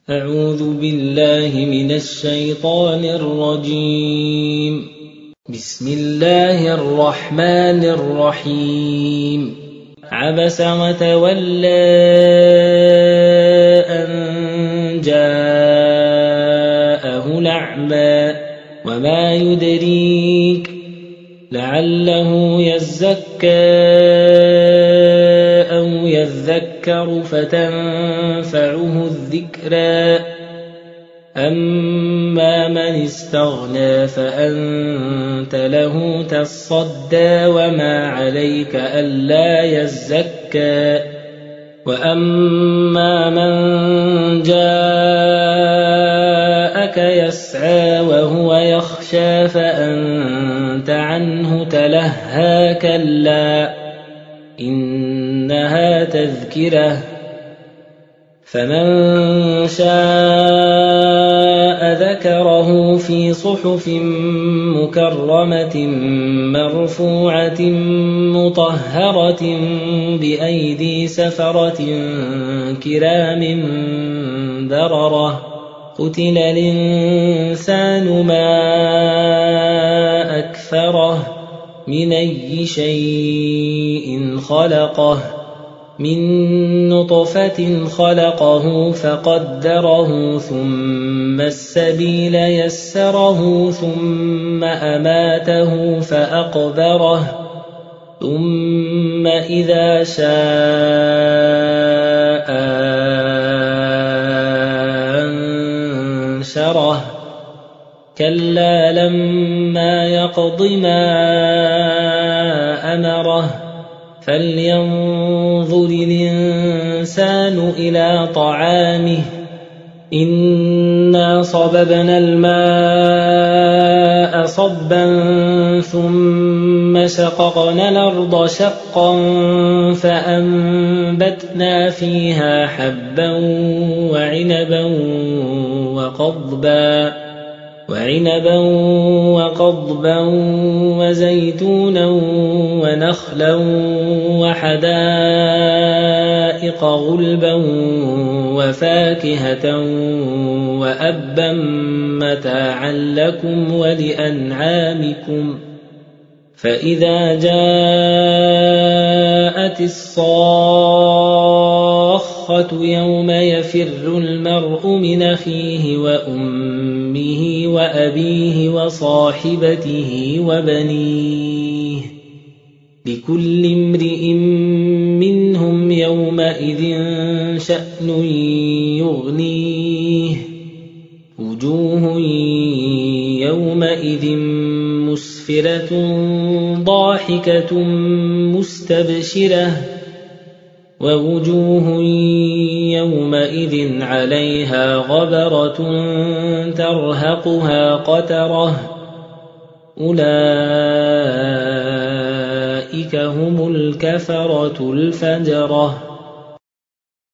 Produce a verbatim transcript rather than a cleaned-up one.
أعوذ بالله من الشيطان الرجيم. بسم الله الرحمن الرحيم. عبس وتولى أن جاءه الأعمى وما يدريك لعله يزكى أو يذكر فتنفعه الذكرى أما من استغنى فأنت له تصدى وما عليك ألا يزكى وأما من جاءك يسعى وهو يخشى فأنت عنه تلهى كلا إنها تذكرة فمن شاء ذكره في صحف مكرمة مرفوعة مطهرة بأيدي سفرة كرام بررة قتل الإنسان ما أكفره من أي شيء خلقه من نطفة خلقه فقدره ثم السبيل يسره ثم أماته فأقبره ثم إذا شاء أنشره كلا لما يقض ما أمره فلينظر الإنسان إلى طعامه إنا صببنا الماء صبا ثم شققنا الأرض شقا فأنبتنا فيها حبا وعنبا وقضبا وعنبا وقضبا وزيتونا ونخلا وحدائق غلبا وفاكهة وأبا متاعا لكم ولأنعامكم فإذا جاءت الصاخة يوم يفر المرء من أخيه وأمه وأبيه وصاحبته وبنيه لكل امرئ منهم يومئذ شأن يغنيه وجوه يومئذ مسفرة ضاحكة مستبشرة ووجوه يومئذ عليها غبرة ترهقها قترة أولئك هم الكفرة الفجرة.